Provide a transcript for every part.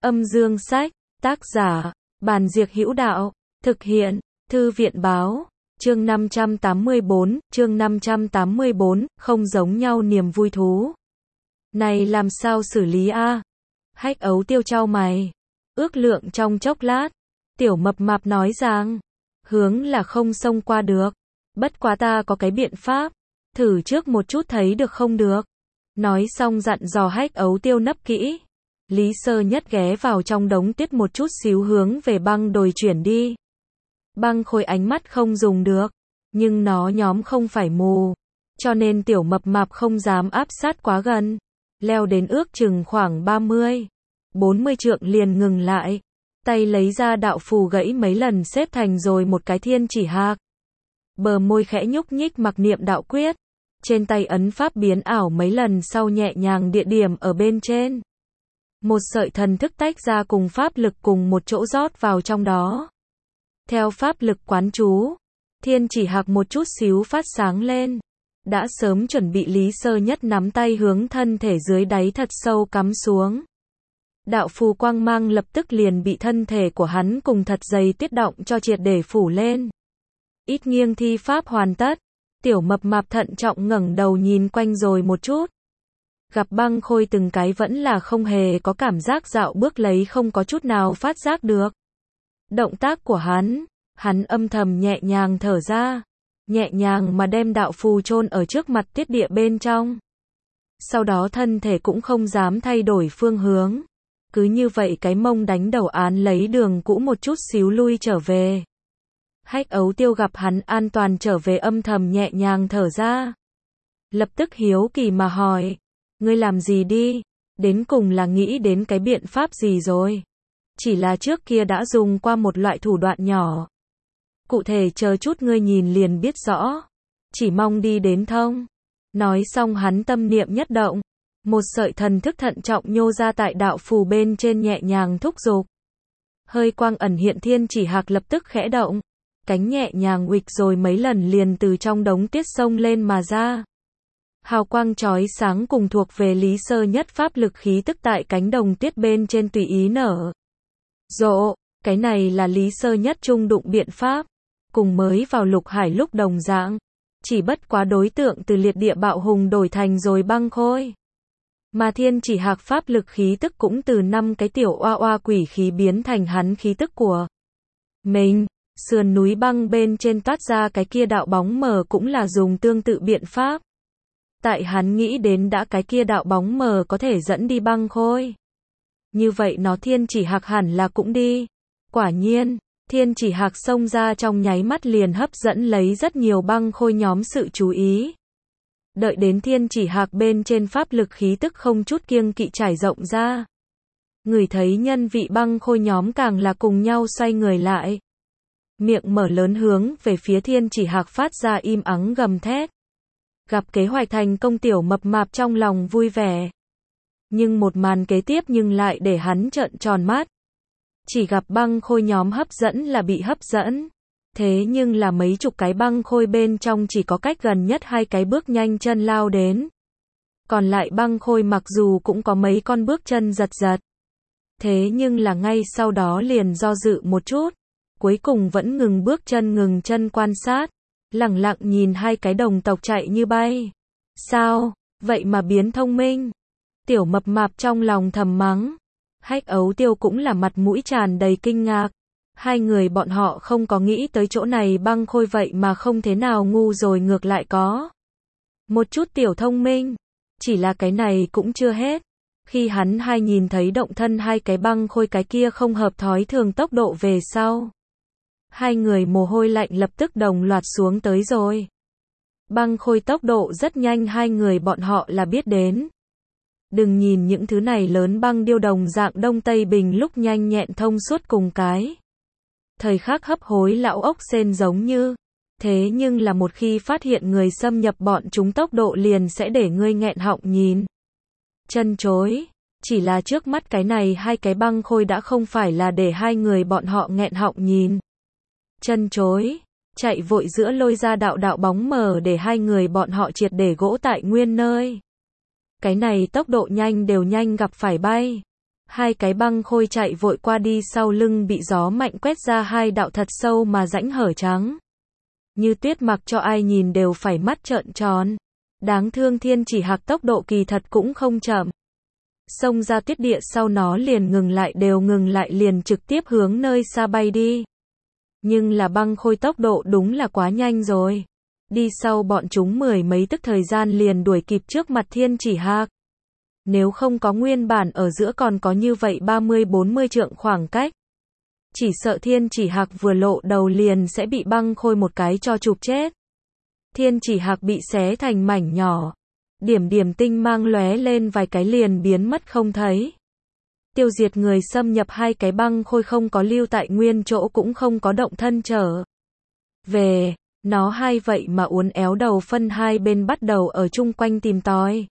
Âm dương sách, tác giả, Bàn Diệc Hữu Đạo, thực hiện, Thư viện báo, chương 584, không giống nhau niềm vui thú. Này làm sao xử lý a? Hách Ấu Tiêu chau mày, ước lượng trong chốc lát, Tiểu Mập Mạp nói rằng, hướng là không xông qua được, bất quá ta có cái biện pháp, thử trước một chút thấy được không được. Nói xong dặn dò Hách Ấu Tiêu nấp kỹ. Lý Sơ Nhất ghé vào trong đống tuyết một chút xíu hướng về băng đồi chuyển đi. Băng Khôi ánh mắt không dùng được, nhưng nó nhóm không phải mù, cho nên Tiểu Mập Mạp không dám áp sát quá gần. Leo đến ước chừng khoảng 30-40 trượng liền ngừng lại, tay lấy ra đạo phù gãy mấy lần xếp thành rồi một cái thiên chỉ hạc. Bờ môi khẽ nhúc nhích mặc niệm đạo quyết, trên tay ấn pháp biến ảo mấy lần sau nhẹ nhàng địa điểm ở bên trên. Một sợi thần thức tách ra cùng pháp lực cùng một chỗ rót vào trong đó. Theo pháp lực quán chú, thiên chỉ hạc một chút xíu phát sáng lên. Đã sớm chuẩn bị Lý Sơ Nhất nắm tay hướng thân thể dưới đáy thật sâu cắm xuống. Đạo phù quang mang lập tức liền bị thân thể của hắn cùng thật dày tiết động cho triệt để phủ lên. Ít nghiêng thi pháp hoàn tất, Tiểu Mập Mạp thận trọng ngẩng đầu nhìn quanh rồi một chút. Gặp Băng Khôi từng cái vẫn là không hề có cảm giác dạo bước lấy không có chút nào phát giác được. Động tác của hắn âm thầm nhẹ nhàng thở ra, nhẹ nhàng mà đem đạo phù chôn ở trước mặt tiết địa bên trong. Sau đó thân thể cũng không dám thay đổi phương hướng. Cứ như vậy cái mông đánh đầu án lấy đường cũ một chút xíu lui trở về. Hách Ấu Tiêu gặp hắn an toàn trở về âm thầm nhẹ nhàng thở ra. Lập tức hiếu kỳ mà hỏi, ngươi làm gì đi? Đến cùng là nghĩ đến cái biện pháp gì rồi? Chỉ là trước kia đã dùng qua một loại thủ đoạn nhỏ. Cụ thể chờ chút ngươi nhìn liền biết rõ. Chỉ mong đi đến thông. Nói xong hắn tâm niệm nhất động. Một sợi thần thức thận trọng nhô ra tại đạo phù bên trên nhẹ nhàng thúc giục. Hơi quang ẩn hiện thiên chỉ hạc lập tức khẽ động. Cánh nhẹ nhàng uịch rồi mấy lần liền từ trong đống tiết sông lên mà ra. Hào quang chói sáng cùng thuộc về Lý Sơ Nhất pháp lực khí tức tại cánh đồng tuyết bên trên tùy ý nở rộ. Cái này là Lý Sơ Nhất trung đụng biện pháp, cùng mới vào lục hải lúc đồng dạng, chỉ bất quá đối tượng từ liệt địa bạo hùng đổi thành rồi Băng Khôi. Mà thiên chỉ hạc pháp lực khí tức cũng từ 5 cái tiểu oa oa quỷ khí biến thành hắn khí tức của mình. Sườn núi băng bên trên toát ra cái kia đạo bóng mờ cũng là dùng tương tự biện pháp. Tại hắn nghĩ đến đã cái kia đạo bóng mờ có thể dẫn đi Băng Khôi. Như vậy nó thiên chỉ hạc hẳn là cũng đi. Quả nhiên, thiên chỉ hạc xông ra trong nháy mắt liền hấp dẫn lấy rất nhiều Băng Khôi nhóm sự chú ý. Đợi đến thiên chỉ hạc bên trên pháp lực khí tức không chút kiêng kỵ trải rộng ra. Người thấy nhân vị Băng Khôi nhóm càng là cùng nhau xoay người lại. Miệng mở lớn hướng về phía thiên chỉ hạc phát ra im ắng gầm thét. Gặp kế hoạch thành công Tiểu Mập Mạp trong lòng vui vẻ. Nhưng một màn kế tiếp nhưng lại để hắn trợn tròn mắt. Chỉ gặp Băng Khôi nhóm hấp dẫn là bị hấp dẫn. Thế nhưng là mấy chục cái Băng Khôi bên trong chỉ có cách gần nhất 2 cái bước nhanh chân lao đến. Còn lại Băng Khôi mặc dù cũng có mấy con bước chân giật giật. Thế nhưng là ngay sau đó liền do dự một chút. Cuối cùng vẫn ngừng chân quan sát. Lẳng lặng nhìn 2 cái đồng tộc chạy như bay. Sao, vậy mà biến thông minh? Tiểu Mập Mạp trong lòng thầm mắng. Hách Ấu Tiêu cũng là mặt mũi tràn đầy kinh ngạc. 2 người bọn họ không có nghĩ tới chỗ này Băng Khôi vậy mà không thế nào ngu rồi ngược lại có một chút tiểu thông minh. Chỉ là cái này cũng chưa hết. Khi hắn nhìn thấy động thân 2 cái Băng Khôi cái kia không hợp thói thường tốc độ về sau. 2 người mồ hôi lạnh lập tức đồng loạt xuống tới rồi. Băng Khôi tốc độ rất nhanh 2 người bọn họ là biết đến. Đừng nhìn những thứ này lớn băng điêu đồng dạng Đông Tây Bình lúc nhanh nhẹn thông suốt cùng cái. Thời khắc hấp hối lão ốc sên giống như. Thế nhưng là một khi phát hiện người xâm nhập bọn chúng tốc độ liền sẽ để ngươi nghẹn họng nhìn chân chối. Chỉ là trước mắt cái này 2 cái Băng Khôi đã không phải là để 2 người bọn họ nghẹn họng nhìn chân chối. Chạy vội giữa lôi ra đạo bóng mờ để 2 người bọn họ triệt để gỗ tại nguyên nơi. Cái này tốc độ nhanh đều nhanh gặp phải bay. Hai cái băng khôi chạy vội qua đi, sau lưng bị gió mạnh quét ra hai đạo thật sâu mà rãnh hở trắng. Như tuyết, mặc cho ai nhìn đều phải mắt trợn tròn. Đáng thương Thiên Chỉ Hạc tốc độ kỳ thật cũng không chậm. Xông ra tuyết địa sau nó liền ngừng lại, liền trực tiếp hướng nơi xa bay đi. Nhưng là băng khôi tốc độ đúng là quá nhanh rồi. Đi sau bọn chúng mười mấy tức thời gian liền đuổi kịp trước mặt Thiên Chỉ Hạc. Nếu không có nguyên bản ở giữa còn có như vậy 30-40 trượng khoảng cách. Chỉ sợ Thiên Chỉ Hạc vừa lộ đầu liền sẽ bị băng khôi một cái cho chụp chết. Thiên Chỉ Hạc bị xé thành mảnh nhỏ. Điểm điểm tinh mang lóe lên vài cái liền biến mất không thấy. Tiêu diệt người xâm nhập, hai cái băng khôi không có lưu tại nguyên chỗ, cũng không có động thân trở về. Nó hai vậy mà uốn éo đầu phân hai bên, bắt đầu ở chung quanh tìm tòi.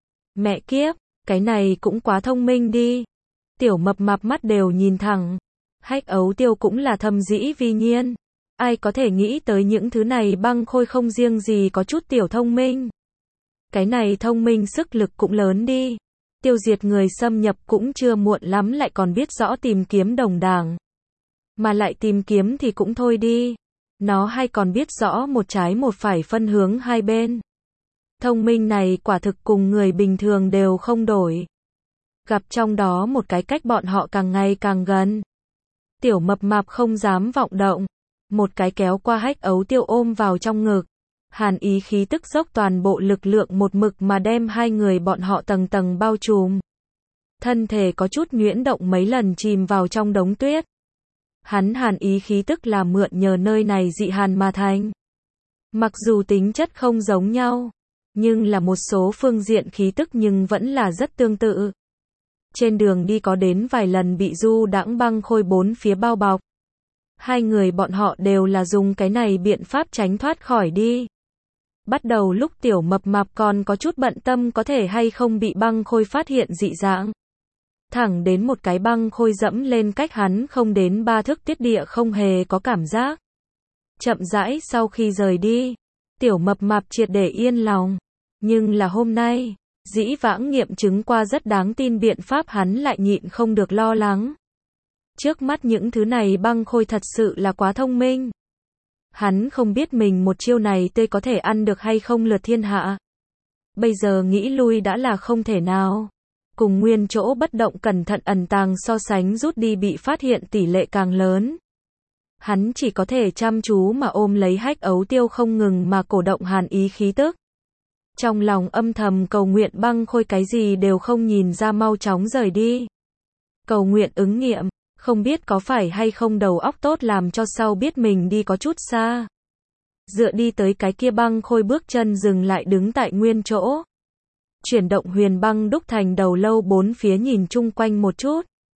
Mẹ kiếp, cái này cũng quá thông minh đi. Tiểu mập mạp mắt đều nhìn thẳng. Hách Ấu Tiêu cũng là thầm dĩ vi nhiên. Ai có thể nghĩ tới những thứ này băng khôi không riêng gì có chút tiểu thông minh. Cái này thông minh sức lực cũng lớn đi. Tiêu diệt người xâm nhập cũng chưa muộn lắm, lại còn biết rõ tìm kiếm đồng đảng. Mà lại tìm kiếm thì cũng thôi đi. Nó hay còn biết rõ một trái một phải phân hướng hai bên. Thông minh này quả thực cùng người bình thường đều không đổi. Gặp trong đó một cái cách bọn họ càng ngày càng gần. Tiểu mập mạp không dám vọng động. Một cái kéo qua Hách Ấu Tiêu ôm vào trong ngực. Hàn ý khí tức dốc toàn bộ lực lượng một mực mà đem hai người bọn họ tầng tầng bao trùm. Thân thể có chút nhuyễn động mấy lần, chìm vào trong đống tuyết. Hắn hàn ý khí tức là mượn nhờ nơi này dị hàn mà thành. Mặc dù tính chất không giống nhau, nhưng là một số phương diện khí tức nhưng vẫn là rất tương tự. Trên đường đi có đến vài lần bị du đãng băng khôi bốn phía bao bọc. Hai người bọn họ đều là dùng cái này biện pháp tránh thoát khỏi đi. Bắt đầu lúc tiểu mập mạp còn có chút bận tâm có thể hay không bị băng khôi phát hiện dị dạng. Thẳng đến một cái băng khôi dẫm lên cách hắn không đến 3 thước tiết địa không hề có cảm giác. Chậm rãi sau khi rời đi, tiểu mập mạp triệt để yên lòng. Nhưng là hôm nay, dĩ vãng nghiệm chứng qua rất đáng tin biện pháp, hắn lại nhịn không được lo lắng. Trước mắt những thứ này băng khôi thật sự là quá thông minh. Hắn không biết mình một chiêu này tươi có thể ăn được hay không lượt thiên hạ. Bây giờ nghĩ lui đã là không thể nào. Cùng nguyên chỗ bất động cẩn thận ẩn tàng so sánh, rút đi bị phát hiện tỷ lệ càng lớn. Hắn chỉ có thể chăm chú mà ôm lấy Hách Ấu Tiêu, không ngừng mà cổ động hàn ý khí tức. Trong lòng âm thầm cầu nguyện băng khôi cái gì đều không nhìn ra mau chóng rời đi. Cầu nguyện ứng nghiệm, không biết có phải hay không đầu óc tốt làm cho sau biết mình đi có chút xa. Dựa đi tới cái kia băng khôi bước chân dừng lại, đứng tại nguyên chỗ. Chuyển động huyền băng đúc thành đầu lâu, bốn phía nhìn chung quanh một chút.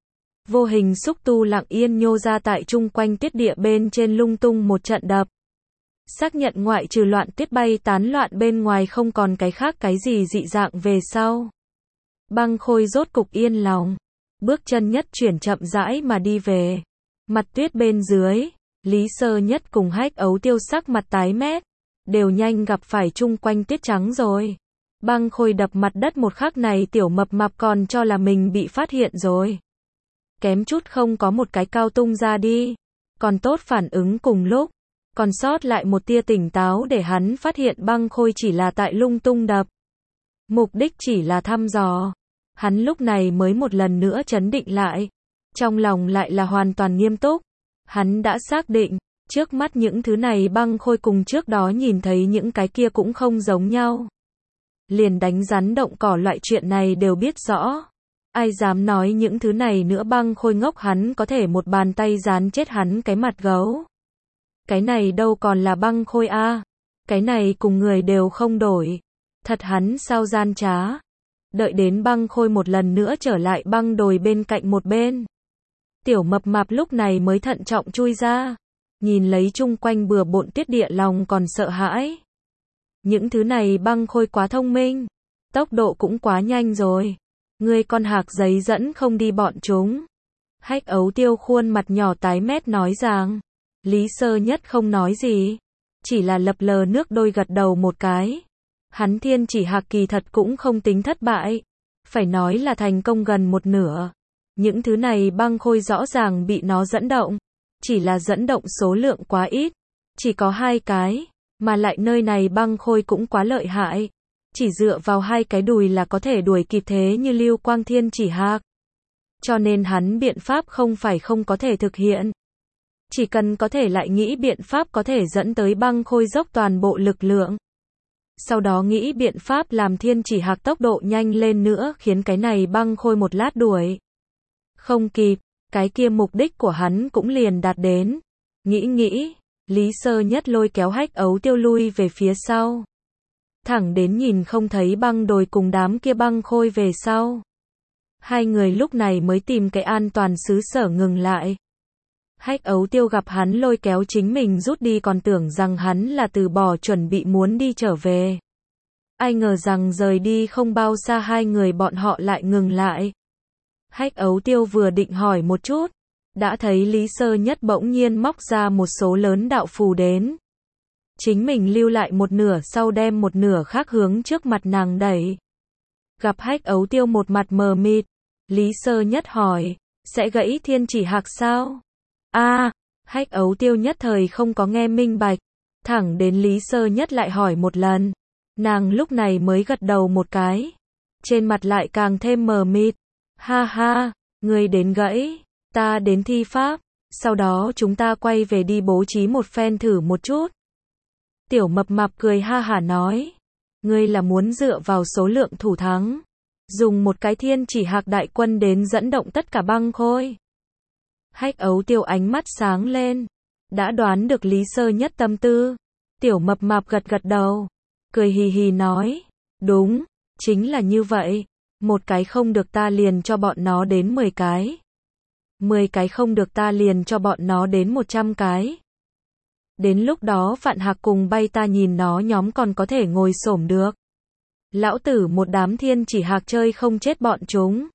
Vô hình xúc tu lặng yên nhô ra tại chung quanh tiết địa bên trên, lung tung một trận đập. Xác nhận ngoại trừ loạn tiết bay tán loạn bên ngoài không còn cái khác cái gì dị dạng về sau. Băng khôi rốt cục yên lòng. Bước chân nhất chuyển chậm rãi mà đi về. Mặt tuyết bên dưới, Lý Sơ Nhất cùng Hách Ấu Tiêu sắc mặt tái mét. Đều nhanh gặp phải chung quanh tuyết trắng rồi. Băng khôi đập mặt đất một khắc này, tiểu mập mạp còn cho là mình bị phát hiện rồi. Kém chút không có một cái cao tung ra đi. Còn tốt phản ứng cùng lúc. Còn sót lại một tia tỉnh táo để hắn phát hiện băng khôi chỉ là tại lung tung đập. Mục đích chỉ là thăm dò. Hắn lúc này mới một lần nữa trấn định lại. Trong lòng lại là hoàn toàn nghiêm túc. Hắn đã xác định, trước mắt những thứ này băng khôi cùng trước đó nhìn thấy những cái kia cũng không giống nhau. Liền đánh rắn động cỏ loại chuyện này đều biết rõ. Ai dám nói những thứ này nữa, băng khôi ngốc hắn có thể một bàn tay dán chết hắn cái mặt gấu. Cái này đâu còn là băng khôi a, cái này cùng người đều không đổi. Thật hắn sao gian trá. Đợi đến băng khôi một lần nữa trở lại băng đồi bên cạnh một bên. Tiểu mập mạp lúc này mới thận trọng chui ra. Nhìn lấy chung quanh bừa bộn tiết địa, lòng còn sợ hãi. Những thứ này băng khôi quá thông minh. Tốc độ cũng quá nhanh rồi. Ngươi con hạc giấy dẫn không đi bọn chúng. Hách Ấu Tiêu khuôn mặt nhỏ tái mét nói rằng. Lý Sơ Nhất không nói gì. Chỉ là lập lờ nước đôi gật đầu một cái. Hắn Thiên Chỉ Hạc kỳ thật cũng không tính thất bại. Phải nói là thành công gần một nửa. Những thứ này băng khôi rõ ràng bị nó dẫn động. Chỉ là dẫn động số lượng quá ít. Chỉ có 2 cái. Mà lại nơi này băng khôi cũng quá lợi hại. Chỉ dựa vào 2 cái đùi là có thể đuổi kịp thế như Lưu Quang Thiên chỉ hạc. Cho nên hắn biện pháp không phải không có thể thực hiện. Chỉ cần có thể lại nghĩ biện pháp có thể dẫn tới băng khôi dốc toàn bộ lực lượng. Sau đó nghĩ biện pháp làm thiên chỉ hạc tốc độ nhanh lên nữa khiến cái này băng khôi một lát đuổi. Không kịp, cái kia mục đích của hắn cũng liền đạt đến. Nghĩ, Lý Sơ Nhất lôi kéo Hách Ấu Tiêu lui về phía sau. Thẳng đến nhìn không thấy băng đồi cùng đám kia băng khôi về sau. Hai người lúc này mới tìm cái an toàn xứ sở ngừng lại. Hách Ấu Tiêu gặp hắn lôi kéo chính mình rút đi còn tưởng rằng hắn là từ bỏ chuẩn bị muốn đi trở về. Ai ngờ rằng rời đi không bao xa hai người bọn họ lại ngừng lại. Hách Ấu Tiêu vừa định hỏi một chút, đã thấy Lý Sơ Nhất bỗng nhiên móc ra một số lớn đạo phù đến. Chính mình lưu lại một nửa sau đem một nửa khác hướng trước mặt nàng đẩy. Gặp Hách Ấu Tiêu một mặt mờ mịt, Lý Sơ Nhất hỏi, sẽ gãy thiên chỉ hạc sao? Hách Ấu Tiêu nhất thời không có nghe minh bạch, thẳng đến Lý Sơ Nhất lại hỏi một lần. Nàng lúc này mới gật đầu một cái, trên mặt lại càng thêm mờ mịt. Ha ha, ngươi đến gãy, ta đến thi pháp, sau đó chúng ta quay về đi bố trí một phen thử một chút. Tiểu Mập Mạp cười ha hả nói, ngươi là muốn dựa vào số lượng thủ thắng, dùng một cái thiên chỉ hạc đại quân đến dẫn động tất cả băng khôi. Hách Ấu Tiêu ánh mắt sáng lên, đã đoán được Lý Sơ Nhất tâm tư. Tiểu Mập Mạp gật gật đầu, cười hì hì nói, đúng, chính là như vậy, một cái không được ta liền cho bọn nó đến 10 cái. 10 cái không được ta liền cho bọn nó đến 100 cái. Đến lúc đó Vạn Hạc cùng Bay ta nhìn nó nhóm còn có thể ngồi xổm được. Lão tử một đám thiên chỉ hạc chơi không chết bọn chúng.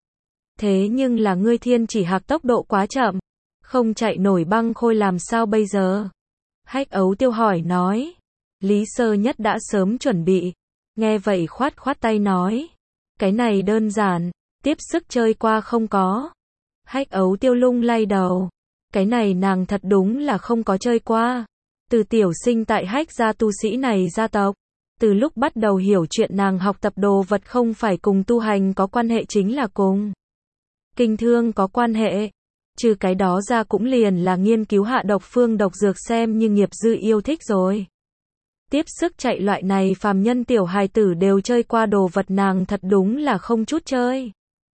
Thế nhưng là ngươi thiên chỉ hạc tốc độ quá chậm, không chạy nổi băng khôi làm sao bây giờ? Hách Ấu Tiêu hỏi nói. Lý Sơ Nhất đã sớm chuẩn bị, nghe vậy khoát khoát tay nói, cái này đơn giản, tiếp sức chơi qua không có. Hách Ấu Tiêu lung lay đầu, cái này nàng thật đúng là không có chơi qua. Từ tiểu sinh tại Hách gia tu sĩ này gia tộc, từ lúc bắt đầu hiểu chuyện nàng học tập đồ vật không phải cùng tu hành có quan hệ chính là cùng kinh thương có quan hệ. Trừ cái đó ra cũng liền là nghiên cứu hạ độc phương độc dược xem như nghiệp dư yêu thích rồi. Tiếp sức chạy loại này phàm nhân tiểu hài tử đều chơi qua đồ vật nàng thật đúng là không chút chơi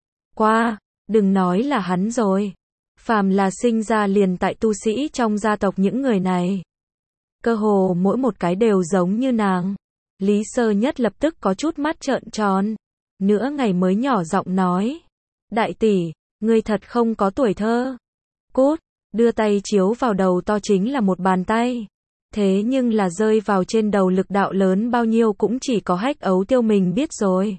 qua, đừng nói là hắn rồi. Phàm là sinh ra liền tại tu sĩ trong gia tộc những người này, cơ hồ mỗi một cái đều giống như nàng. Lý Sơ Nhất lập tức có chút mắt trợn tròn, nửa ngày mới nhỏ giọng nói, đại tỷ, ngươi thật không có tuổi thơ. Cút, đưa tay chiếu vào đầu to chính là một bàn tay. Thế nhưng là rơi vào trên đầu lực đạo lớn bao nhiêu cũng chỉ có Hách Ấu Tiêu mình biết rồi.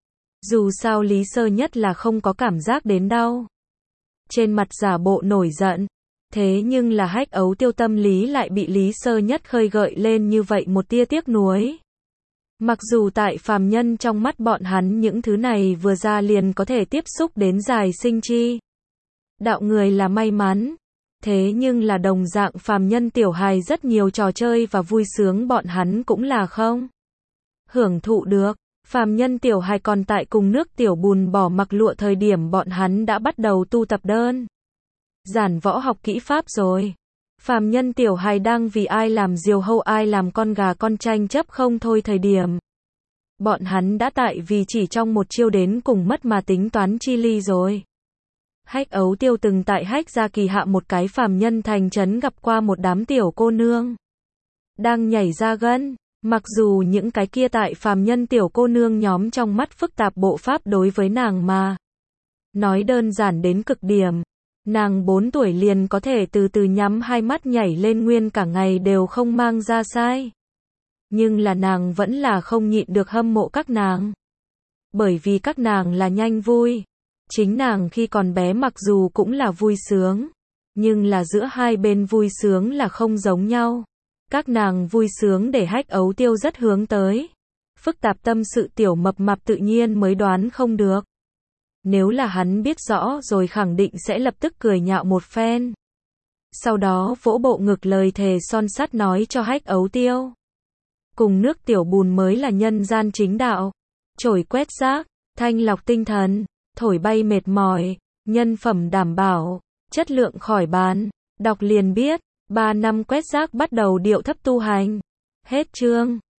Dù sao Lý Sơ Nhất là không có cảm giác đến đau. Trên mặt giả bộ nổi giận. Thế nhưng là Hách Ấu Tiêu tâm lý lại bị Lý Sơ Nhất khơi gợi lên như vậy một tia tiếc nuối. Mặc dù tại phàm nhân trong mắt bọn hắn những thứ này vừa ra liền có thể tiếp xúc đến dài sinh chi đạo người là may mắn. Thế nhưng là đồng dạng phàm nhân tiểu hài rất nhiều trò chơi và vui sướng bọn hắn cũng là không hưởng thụ được. Phàm nhân tiểu hài còn tại cùng nước tiểu bùn bỏ mặc lụa thời điểm bọn hắn đã bắt đầu tu tập đơn giản võ học kỹ pháp rồi. Phàm nhân tiểu hài đang vì ai làm diều hâu ai làm con gà con tranh chấp không thôi thời điểm, bọn hắn đã tại vì chỉ trong một chiêu đến cùng mất mà tính toán chi ly rồi. Hách Ấu Tiêu từng tại Hách gia kỳ hạ một cái phàm nhân thành trấn gặp qua một đám tiểu cô nương đang nhảy ra gân. Mặc dù những cái kia tại phàm nhân tiểu cô nương nhóm trong mắt phức tạp bộ pháp đối với nàng mà nói đơn giản đến cực điểm. Nàng 4 tuổi liền có thể từ từ nhắm hai mắt nhảy lên nguyên cả ngày đều không mang ra sai. Nhưng là nàng vẫn là không nhịn được hâm mộ các nàng. Bởi vì các nàng là nhanh vui. Chính nàng khi còn bé mặc dù cũng là vui sướng, nhưng là giữa hai bên vui sướng là không giống nhau. Các nàng vui sướng để Hách Ấu Tiêu rất hướng tới. Phức tạp tâm sự Tiểu Mập Mạp tự nhiên mới đoán không được. Nếu là hắn biết rõ rồi khẳng định sẽ lập tức cười nhạo một phen. Sau đó vỗ bộ ngực lời thề son sắt nói cho Hách Ấu Tiêu. Cùng nước tiểu bùn mới là nhân gian chính đạo. Chổi quét rác, thanh lọc tinh thần, thổi bay mệt mỏi, nhân phẩm đảm bảo, chất lượng khỏi bàn. Đọc liền biết, 3 năm quét rác bắt đầu điệu thấp tu hành. Hết chương.